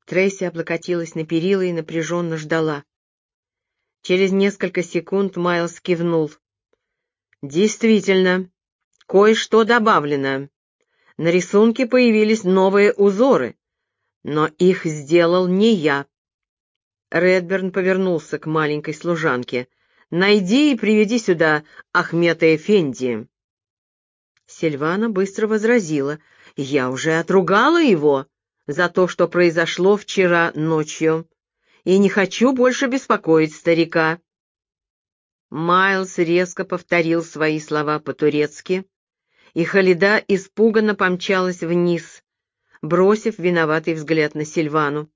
Трейси облокотилась на перила и напряженно ждала. Через несколько секунд Майлз кивнул. «Действительно, кое-что добавлено. На рисунке появились новые узоры, но их сделал не я». Редберн повернулся к маленькой служанке. «Найди и приведи сюда Ахмета Эфенди». Сильвана быстро возразила. «Я уже отругала его за то, что произошло вчера ночью, и не хочу больше беспокоить старика». Майлз резко повторил свои слова по-турецки, и Халида испуганно помчалась вниз, бросив виноватый взгляд на Сильвану.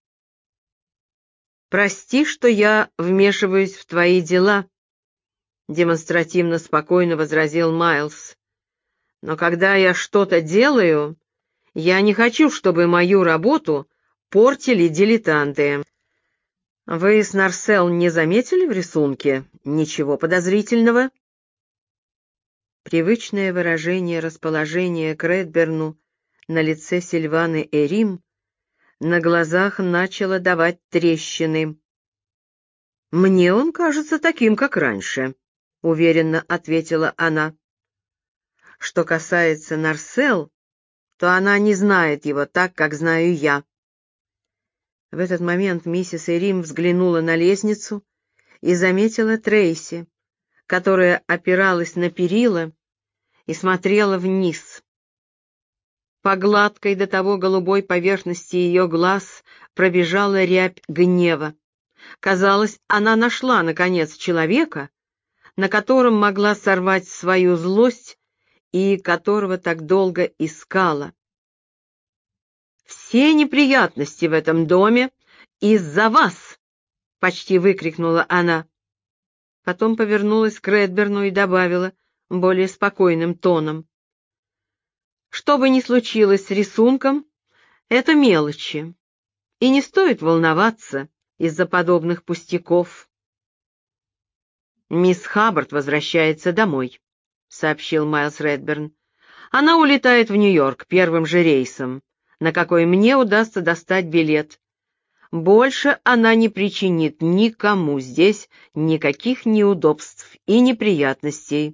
«Прости, что я вмешиваюсь в твои дела», — демонстративно спокойно возразил Майлз. «Но когда я что-то делаю, я не хочу, чтобы мою работу портили дилетанты». «Вы с Нарсел не заметили в рисунке ничего подозрительного?» Привычное выражение расположения к Редберну на лице Сильваны Эрим на глазах начало давать трещины. «Мне он кажется таким, как раньше», — уверенно ответила она. «Что касается Нарсел, то она не знает его так, как знаю я». В этот момент миссис Эрим взглянула на лестницу и заметила Трейси, которая опиралась на перила и смотрела вниз. По гладкой до того голубой поверхности ее глаз пробежала рябь гнева. Казалось, она нашла, наконец, человека, на котором могла сорвать свою злость и которого так долго искала. «Все неприятности в этом доме из-за вас!» — почти выкрикнула она. Потом повернулась к Редберну и добавила более спокойным тоном. «Что бы ни случилось с рисунком, это мелочи, и не стоит волноваться из-за подобных пустяков». «Мисс Хаббард возвращается домой», — сообщил Майлз Редберн. «Она улетает в Нью-Йорк первым же рейсом, на какой мне удастся достать билет. Больше она не причинит никому здесь никаких неудобств и неприятностей».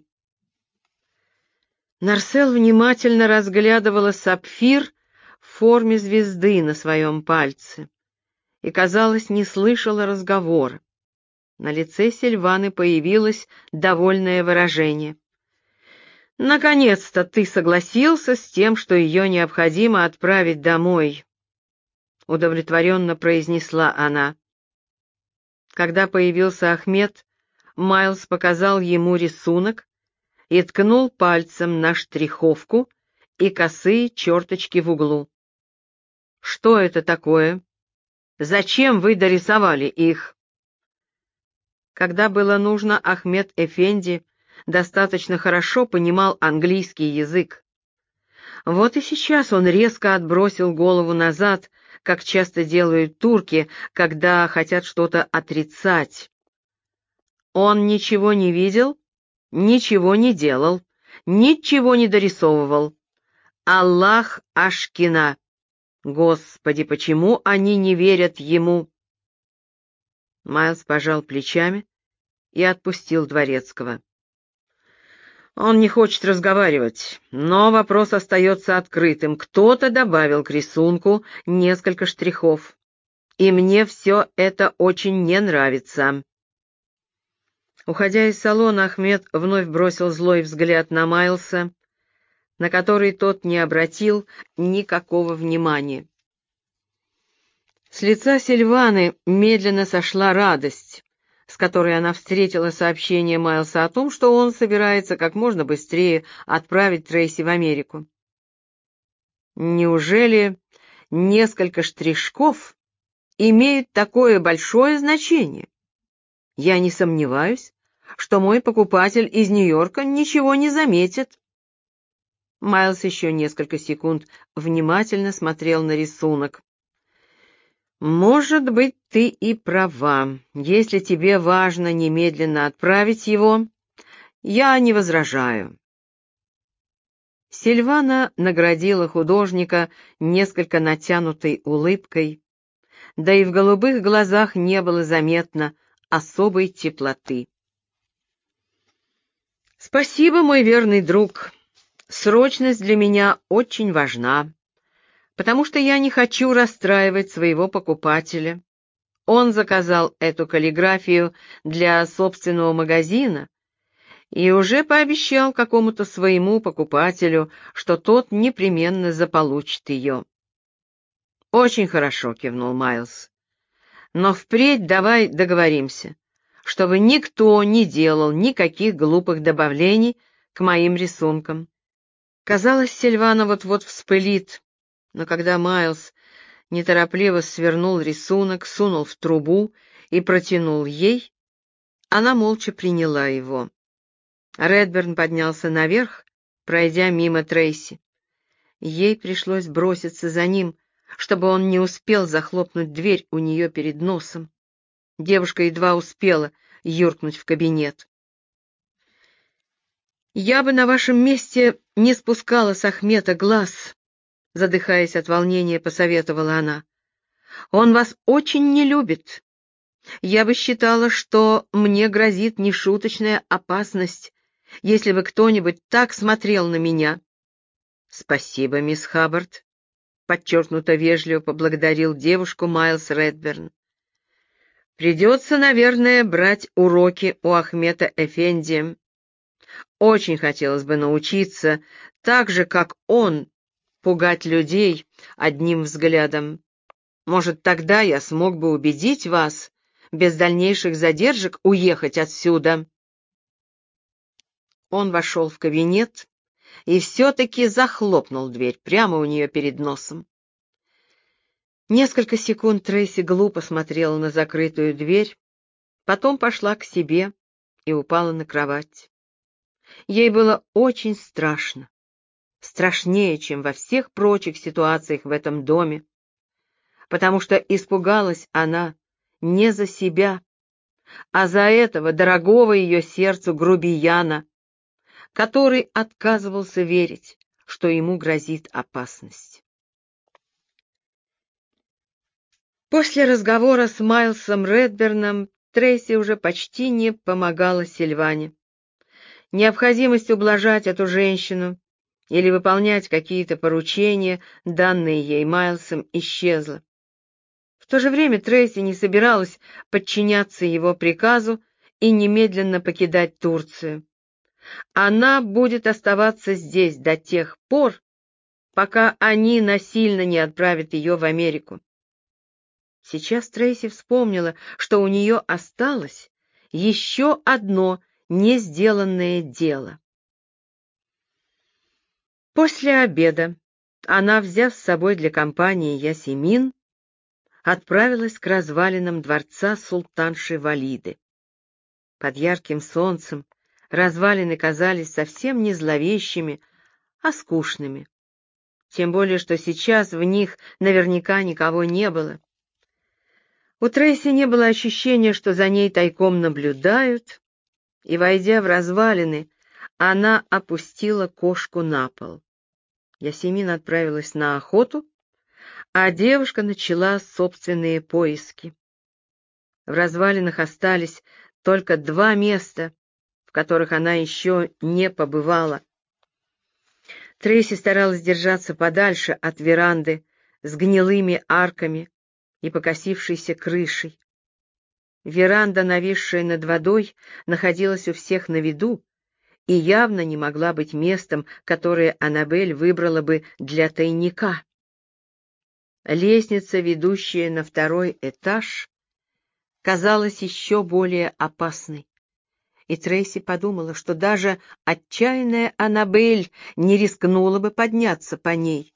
Нарсел внимательно разглядывала сапфир в форме звезды на своем пальце и, казалось, не слышала разговора. На лице Сильваны появилось довольное выражение. «Наконец-то ты согласился с тем, что ее необходимо отправить домой», — удовлетворенно произнесла она. Когда появился Ахмед, Майлз показал ему рисунок и ткнул пальцем на штриховку и косые черточки в углу. «Что это такое? Зачем вы дорисовали их?» Когда было нужно, Ахмед Эфенди достаточно хорошо понимал английский язык. Вот и сейчас он резко отбросил голову назад, как часто делают турки, когда хотят что-то отрицать. Он ничего не видел, ничего не делал, ничего не дорисовывал. Аллах Ашкина! Господи, почему они не верят ему? Майлз пожал плечами и отпустил дворецкого. Он не хочет разговаривать, но вопрос остается открытым. Кто-то добавил к рисунку несколько штрихов, и мне все это очень не нравится. Уходя из салона, Ахмед вновь бросил злой взгляд на Майлса, на который тот не обратил никакого внимания. С лица Сильваны медленно сошла радость, с которой она встретила сообщение Майлса о том, что он собирается как можно быстрее отправить Трейси в Америку. Неужели несколько штришков имеют такое большое значение? Я не сомневаюсь, что мой покупатель из Нью-Йорка ничего не заметит. Майлз еще несколько секунд внимательно смотрел на рисунок. «Может быть, ты и права. Если тебе важно немедленно отправить его, я не возражаю». Сильвана наградила художника несколько натянутой улыбкой да и в голубых глазах не было заметно особой теплоты. «Спасибо, мой верный друг. Срочность для меня очень важна, потому что я не хочу расстраивать своего покупателя. Он заказал эту каллиграфию для собственного магазина и уже пообещал какому-то своему покупателю, что тот непременно заполучит ее». «Очень хорошо», — кивнул Майлз. «Но впредь давай договоримся, чтобы никто не делал никаких глупых добавлений к моим рисункам». Казалось, Сильвана вот-вот вспылит, но когда Майлз неторопливо свернул рисунок, сунул в трубу и протянул ей, она молча приняла его. Редберн поднялся наверх, пройдя мимо Трейси. Ей пришлось броситься за ним, чтобы он не успел захлопнуть дверь у нее перед носом. Девушка едва успела юркнуть в кабинет. «Я бы на вашем месте не спускала с Ахмета глаз», — задыхаясь от волнения, посоветовала она. «Он вас очень не любит. Я бы считала, что мне грозит нешуточная опасность, если бы кто-нибудь так смотрел на меня». «Спасибо, мисс Хаббард», — подчеркнуто вежливо поблагодарил девушку Майлз Редберн. «Придется, наверное, брать уроки у Ахмета Эфенди. Очень хотелось бы научиться, так же, как он, пугать людей одним взглядом. Может, тогда я смог бы убедить вас без дальнейших задержек уехать отсюда». Он вошел в кабинет и все-таки захлопнул дверь прямо у нее перед носом. Несколько секунд Трейси глупо смотрела на закрытую дверь, потом пошла к себе и упала на кровать. Ей было очень страшно, страшнее, чем во всех прочих ситуациях в этом доме, потому что испугалась она не за себя, а за этого дорогого ее сердцу грубияна, который отказывался верить, что ему грозит опасность. После разговора с Майлсом Редберном Трейси уже почти не помогала Сильване. Необходимость ублажать эту женщину или выполнять какие-то поручения, данные ей Майлсом, исчезла. В то же время Трейси не собиралась подчиняться его приказу и немедленно покидать Турцию. Она будет оставаться здесь до тех пор, пока они насильно не отправят ее в Америку. Сейчас Трейси вспомнила, что у нее осталось еще одно не сделанное дело. После обеда она, взяв с собой для компании Ясемин, отправилась к развалинам дворца султанши Валиды. Под ярким солнцем развалины казались совсем не зловещими, а скучными. Тем более, что сейчас в них наверняка никого не было. У Трейси не было ощущения, что за ней тайком наблюдают, и, войдя в развалины, она опустила кошку на пол. Ясемин отправилась на охоту, а девушка начала собственные поиски. В развалинах остались только 2 места, в которых она еще не побывала. Трейси старалась держаться подальше от веранды с гнилыми арками и покосившейся крышей. Веранда, нависшая над водой, находилась у всех на виду и явно не могла быть местом, которое Аннабель выбрала бы для тайника. Лестница, ведущая на 2-й этаж, казалась еще более опасной, и Трейси подумала, что даже отчаянная Аннабель не рискнула бы подняться по ней.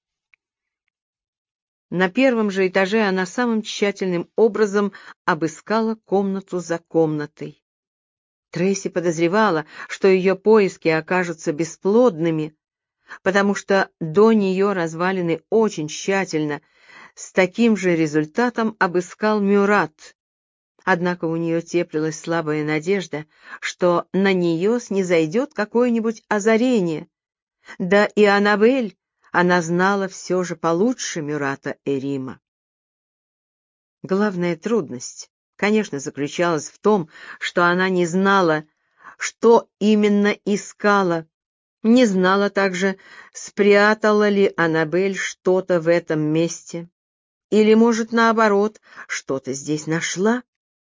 На 1-м же этаже она самым тщательным образом обыскала комнату за комнатой. Трейси подозревала, что ее поиски окажутся бесплодными, потому что до нее развалины очень тщательно, с таким же результатом обыскал Мюрат. Однако у нее теплилась слабая надежда, что на нее снизойдет какое-нибудь озарение. Да и Аннабель она знала все же получше Мюрата Эрима. Главная трудность, конечно, заключалась в том, что она не знала, что именно искала, не знала также, спрятала ли Аннабель что-то в этом месте, или, может, наоборот, что-то здесь нашла.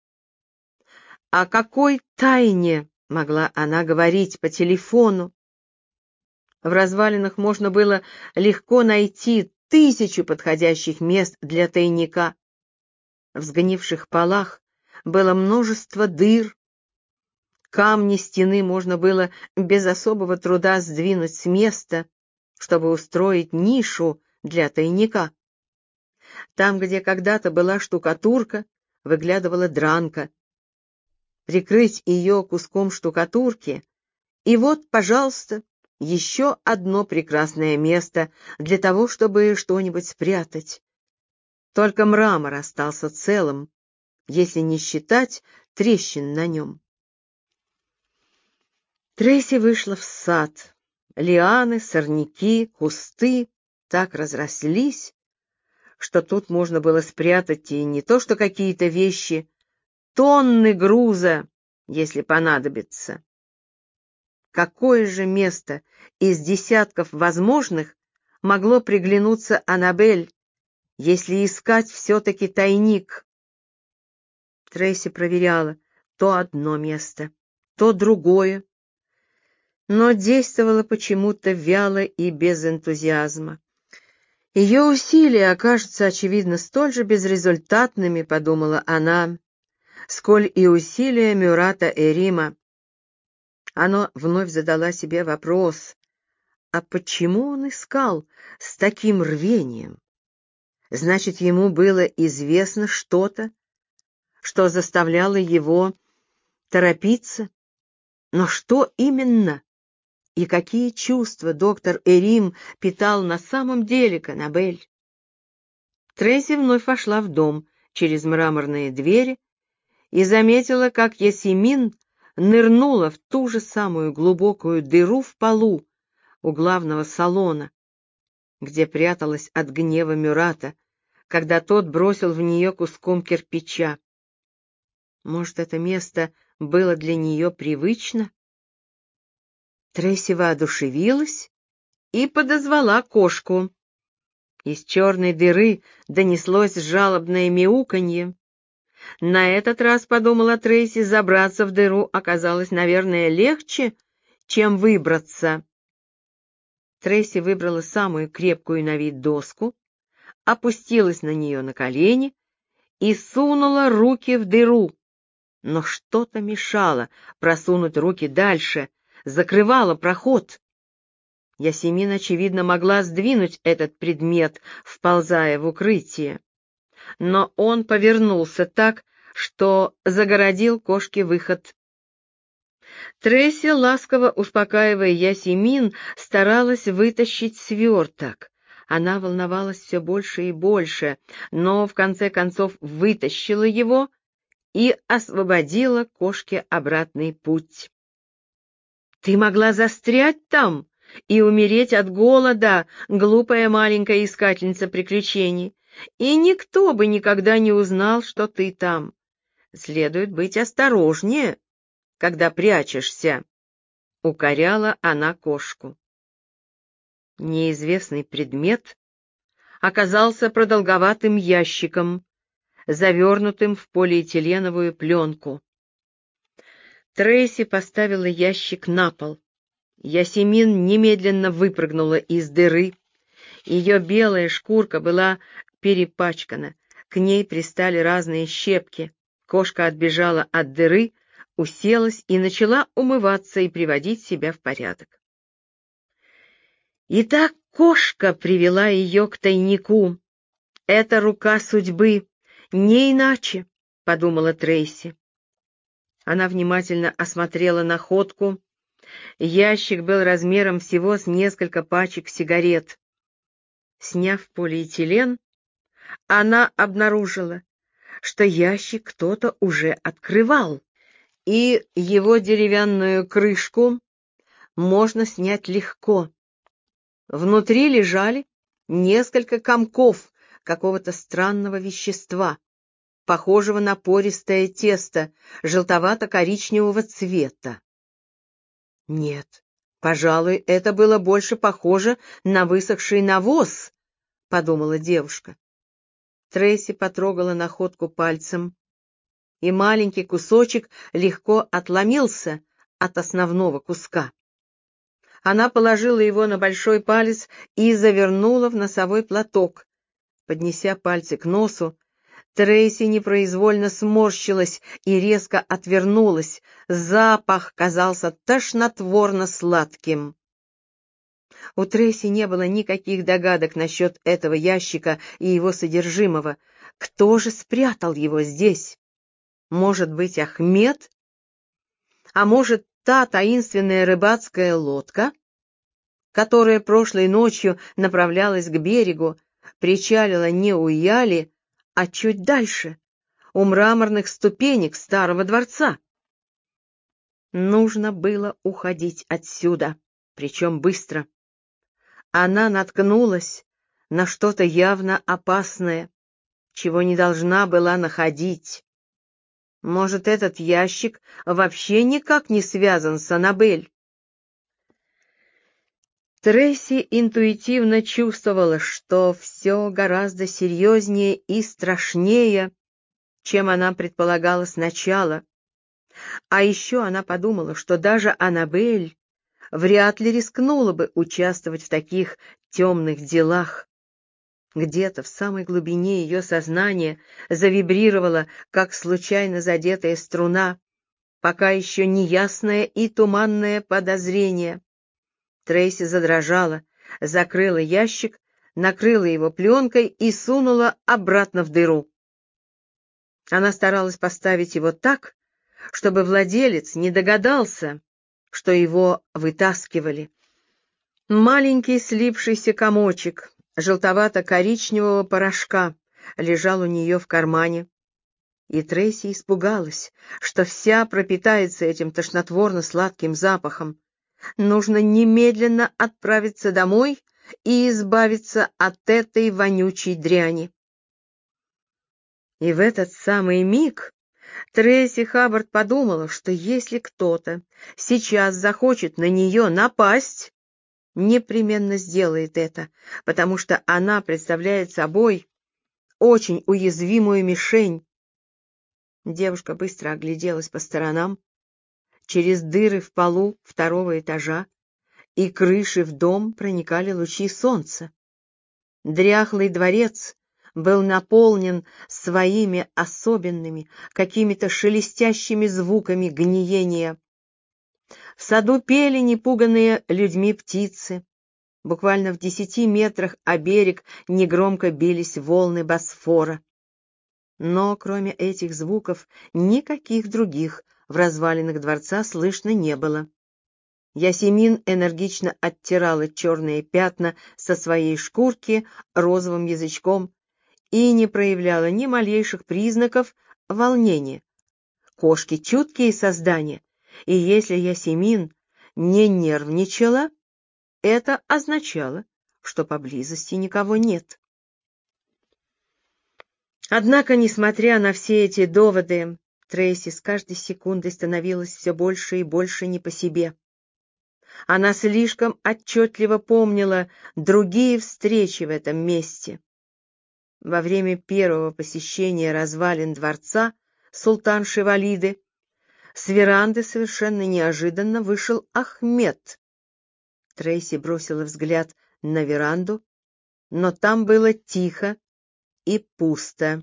О какой тайне могла она говорить по телефону? В развалинах можно было легко найти 1000 подходящих мест для тайника. В сгнивших полах было множество дыр. Камни стены можно было без особого труда сдвинуть с места, чтобы устроить нишу для тайника. Там, где когда-то была штукатурка, выглядывала дранка. Прикрыть ее куском штукатурки, и вот, пожалуйста, еще одно прекрасное место для того, чтобы что-нибудь спрятать. Только мрамор остался целым, если не считать трещин на нем. Трейси вышла в сад. Лианы, сорняки, кусты так разрослись, что тут можно было спрятать и не то что какие-то вещи, тонны груза, если понадобится. Какое же место из десятков возможных могло приглянуться Аннабель, если искать все-таки тайник? Трейси проверяла то одно место, то другое, но действовала почему-то вяло и без энтузиазма. Ее усилия окажутся, очевидно, столь же безрезультатными, подумала она, сколь и усилия Мюрата Эрима. Она вновь задала себе вопрос, а почему он искал с таким рвением? Значит, ему было известно что-то, что заставляло его торопиться. Но что именно? И какие чувства доктор Эрим питал на самом деле к Аннабель? Трейси вновь вошла в дом через мраморные двери и заметила, как Ясемин нырнула в ту же самую глубокую дыру в полу у главного салона, где пряталась от гнева Мюрата, когда тот бросил в нее куском кирпича. Может, это место было для нее привычно? Трейси воодушевилась и подозвала кошку. Из черной дыры донеслось жалобное мяуканье. На этот раз, подумала Трейси, забраться в дыру оказалось, наверное, легче, чем выбраться. Трейси выбрала самую крепкую на вид доску, опустилась на нее на колени и сунула руки в дыру. Но что-то мешало просунуть руки дальше, закрывало проход. Ясемин, очевидно, могла сдвинуть этот предмет, вползая в укрытие. Но он повернулся так, что загородил кошке выход. Трейси, ласково успокаивая Ясемин, старалась вытащить сверток. Она волновалась все больше и больше, но в конце концов вытащила его и освободила кошке обратный путь. «Ты могла застрять там и умереть от голода, глупая маленькая искательница приключений, и никто бы никогда не узнал, что ты там. Следует быть осторожнее, когда прячешься», — укоряла она кошку. Неизвестный предмет оказался продолговатым ящиком, завернутым в полиэтиленовую пленку. Трейси поставила ящик на пол. Ясемин немедленно выпрыгнула из дыры. Ее белая шкурка была перепачкана, к ней пристали разные щепки. Кошка отбежала от дыры, уселась и начала умываться и приводить себя в порядок. Итак, кошка привела ее к тайнику. Это рука судьбы, не иначе, подумала Трейси. Она внимательно осмотрела находку. Ящик был размером всего с несколько пачек сигарет. Сняв полиэтилен, она обнаружила, что ящик кто-то уже открывал, и его деревянную крышку можно снять легко. Внутри лежали несколько комков какого-то странного вещества. похожего на пористое тесто, желтовато-коричневого цвета. Нет, пожалуй, это было больше похоже на высохший навоз, подумала девушка. Трейси потрогала находку пальцем, и маленький кусочек легко отломился от основного куска. Она положила его на большой палец и завернула в носовой платок. Поднеся пальцы к носу, Трейси непроизвольно сморщилась и резко отвернулась. Запах казался тошнотворно-сладким. У Трейси не было никаких догадок насчет этого ящика и его содержимого. Кто же спрятал его здесь? Может быть, Ахмед? А может, та таинственная рыбацкая лодка, которая прошлой ночью направлялась к берегу, причалила не у Яли, а чуть дальше, у мраморных ступенек старого дворца? Нужно было уходить отсюда, причем быстро. Она наткнулась на что-то явно опасное, чего не должна была находить. Может, этот ящик вообще никак не связан с Аннабель? Трейси интуитивно чувствовала, что все гораздо серьезнее и страшнее, чем она предполагала сначала. А еще она подумала, что даже Аннабель вряд ли рискнула бы участвовать в таких темных делах. Где-то в самой глубине ее сознания завибрировала, как случайно задетая струна, пока еще неясное и туманное подозрение. Трейси задрожала, закрыла ящик, накрыла его пленкой и сунула обратно в дыру. Она старалась поставить его так, чтобы владелец не догадался, что его вытаскивали. Маленький слипшийся комочек желтовато-коричневого порошка лежал у нее в кармане, и Трейси испугалась, что вся пропитается этим тошнотворно-сладким запахом. Нужно немедленно отправиться домой и избавиться от этой вонючей дряни. И в этот самый миг Трейси Хаббард подумала, что если кто-то сейчас захочет на нее напасть, непременно сделает это, потому что она представляет собой очень уязвимую мишень. Девушка быстро огляделась по сторонам. Через дыры в полу второго этажа и крыши в дом проникали лучи солнца. Дряхлый дворец был наполнен своими особенными, какими-то шелестящими звуками гниения. В саду пели непуганные людьми птицы. Буквально в 10 метрах о берег негромко бились волны Босфора. Но кроме этих звуков никаких других в развалинах дворца слышно не было. Ясемин энергично оттирала черные пятна со своей шкурки розовым язычком и не проявляла ни малейших признаков волнения. Кошки — чуткие создания, и если Ясемин не нервничала, это означало, что поблизости никого нет. Однако, несмотря на все эти доводы, Трейси с каждой секундой становилась все больше и больше не по себе. Она слишком отчетливо помнила другие встречи в этом месте. Во время первого посещения развалин дворца султанши Валиды с веранды совершенно неожиданно вышел Ахмед. Трейси бросила взгляд на веранду, но там было тихо и пусто.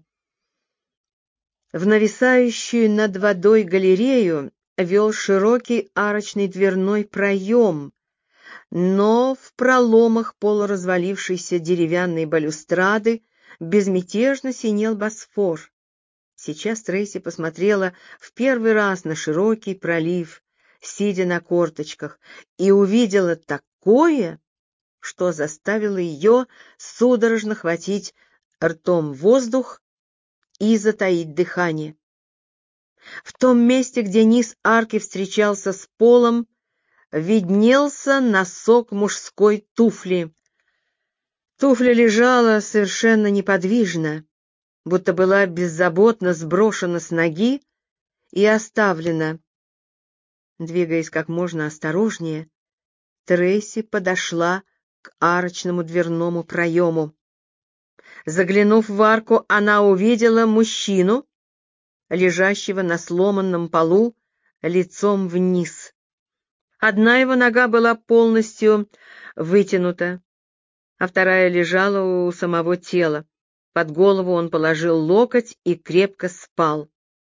В нависающую над водой галерею вел широкий арочный дверной проем, но в проломах полуразвалившейся деревянной балюстрады безмятежно синел Босфор. Сейчас Трейси посмотрела в первый раз на широкий пролив, сидя на корточках, и увидела такое, что заставило ее судорожно хватить ртом воздух и затаить дыхание. В том месте, где низ арки встречался с полом, виднелся носок мужской туфли. Туфля лежала совершенно неподвижно, будто была беззаботно сброшена с ноги и оставлена. Двигаясь как можно осторожнее, Трейси подошла к арочному дверному проему. Заглянув в арку, она увидела мужчину, лежащего на сломанном полу лицом вниз. Одна его нога была полностью вытянута, а вторая лежала у самого тела. Под голову он положил локоть и крепко спал.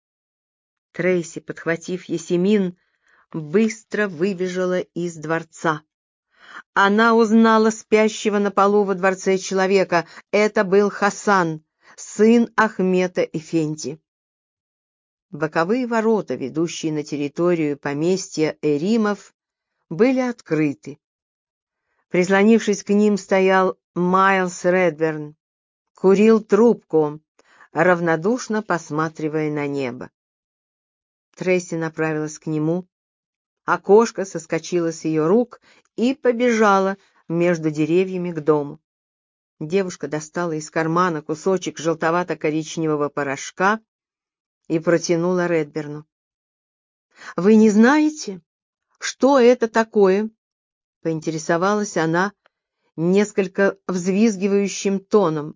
Трейси, подхватив Есемин, быстро выбежала из дворца. Она узнала спящего на полу во дворце человека. Это был Хасан, сын Ахмета Эфенди. Боковые ворота, ведущие на территорию поместья Эримов, были открыты. Прислонившись к ним, стоял Майлз Редберн, курил трубку, равнодушно посматривая на небо. Трейси направилась к нему. Окошко соскочило с ее рук и побежала между деревьями к дому. Девушка достала из кармана кусочек желтовато-коричневого порошка и протянула Редберну. «Вы не знаете, что это такое?» — поинтересовалась она несколько взвизгивающим тоном.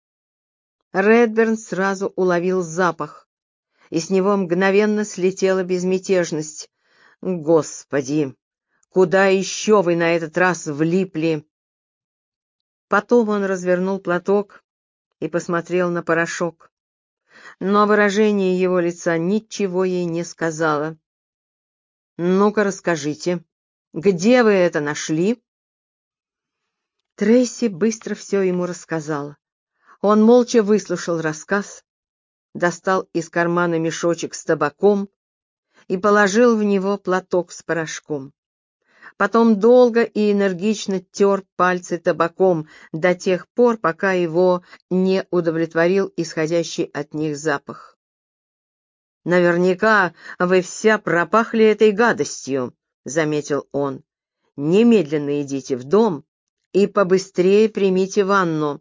Редберн сразу уловил запах, и с него мгновенно слетела безмятежность. «Господи, куда еще вы на этот раз влипли?» Потом он развернул платок и посмотрел на порошок, но выражение его лица ничего ей не сказало. «Ну-ка, расскажите, где вы это нашли?» Трейси быстро все ему рассказала. Он молча выслушал рассказ, достал из кармана мешочек с табаком и положил в него платок с порошком. Потом долго и энергично тер пальцы табаком до тех пор, пока его не удовлетворил исходящий от них запах. «Наверняка вы вся пропахли этой гадостью», — заметил он. «Немедленно идите в дом и побыстрее примите ванну».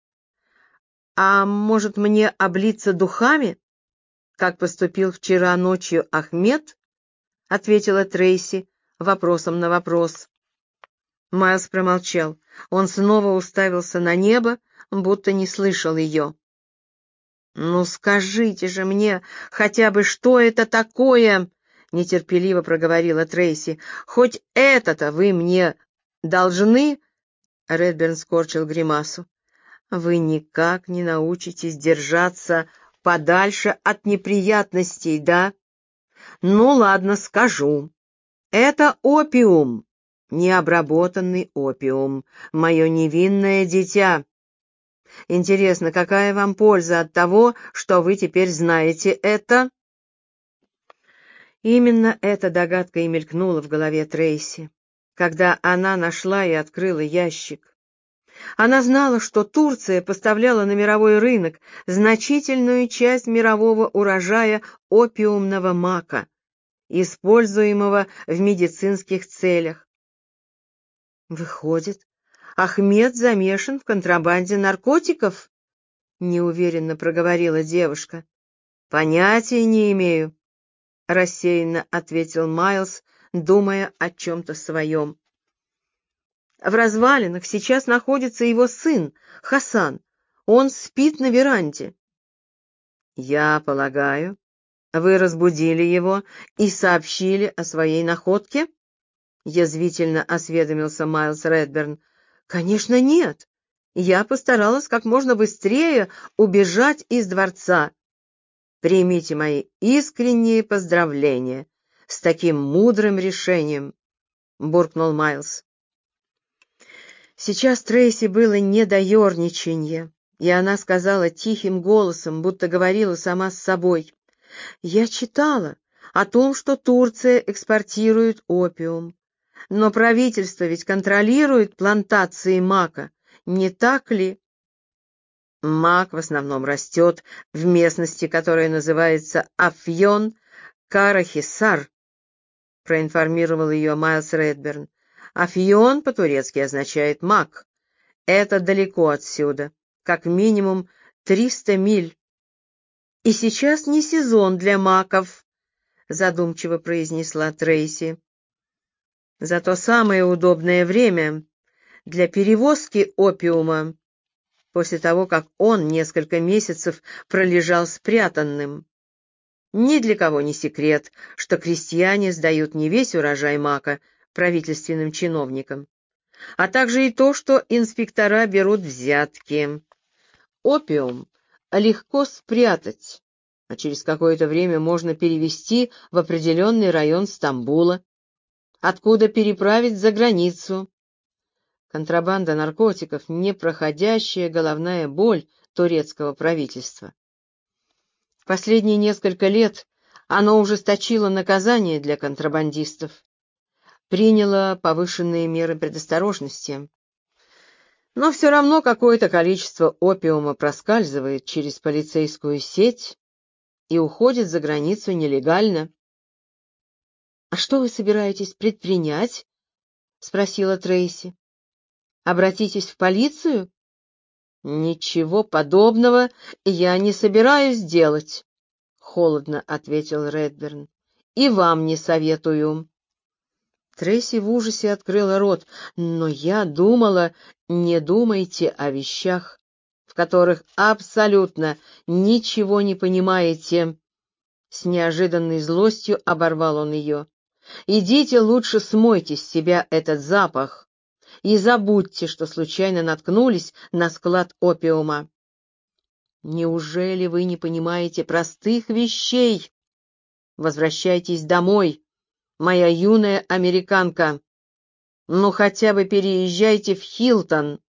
«А может, мне облиться духами, как поступил вчера ночью Ахмед?» — ответила Трейси вопросом на вопрос. Майлз промолчал. Он снова уставился на небо, будто не слышал ее. «Ну скажите же мне хотя бы, что это такое?» — нетерпеливо проговорила Трейси. «Хоть это-то вы мне должны?» Редберн скорчил гримасу. «Вы никак не научитесь держаться подальше от неприятностей, да? Ну ладно, скажу. Это опиум, необработанный опиум, мое невинное дитя. Интересно, какая вам польза от того, что вы теперь знаете это?» Именно эта догадка и мелькнула в голове Трейси, когда она нашла и открыла ящик. Она знала, что Турция поставляла на мировой рынок значительную часть мирового урожая опиумного мака, используемого в медицинских целях. «Выходит, Ахмед замешан в контрабанде наркотиков?» — неуверенно проговорила девушка. «Понятия не имею», — рассеянно ответил Майлз, думая о чем-то своем. «В развалинах сейчас находится его сын, Хасан. Он спит на веранде». «Я полагаю, вы разбудили его и сообщили о своей находке?» — язвительно осведомился Майлз Редберн. «Конечно, нет. Я постаралась как можно быстрее убежать из дворца. Примите мои искренние поздравления с таким мудрым решением», — буркнул Майлз. Сейчас Трейси было не до ерничанья, и она сказала тихим голосом, будто говорила сама с собой. «Я читала о том, что Турция экспортирует опиум, но правительство ведь контролирует плантации мака, не так ли?» «Мак в основном растет в местности, которая называется Афьон-Карахисар», проинформировал ее Майлз Редберн. «Афьон по-турецки означает мак. Это далеко отсюда, как минимум 300 миль. И сейчас не сезон для маков, задумчиво произнесла Трейси. Зато самое удобное время для перевозки опиума после того, как он несколько месяцев пролежал спрятанным. Ни для кого не секрет, что крестьяне сдают не весь урожай мака правительственным чиновникам, а также и то, что инспектора берут взятки. Опиум легко спрятать, а через какое-то время можно перевезти в определенный район Стамбула, откуда переправить за границу. Контрабанда наркотиков — непроходящая головная боль турецкого правительства. В последние несколько лет оно ужесточило наказание для контрабандистов, приняло повышенные меры предосторожности. Но все равно какое-то количество опиума проскальзывает через полицейскую сеть и уходит за границу нелегально. — А что вы собираетесь предпринять? — спросила Трейси. — Обратитесь в полицию? — Ничего подобного я не собираюсь делать, — холодно ответил Редберн. — И вам не советую. Трейси в ужасе открыла рот. «Но я думала, не думайте о вещах, в которых абсолютно ничего не понимаете». С неожиданной злостью оборвал он ее. «Идите лучше смойте с себя этот запах и забудьте, что случайно наткнулись на склад опиума. Неужели вы не понимаете простых вещей? Возвращайтесь домой, моя юная американка. Ну, хотя бы переезжайте в Хилтон.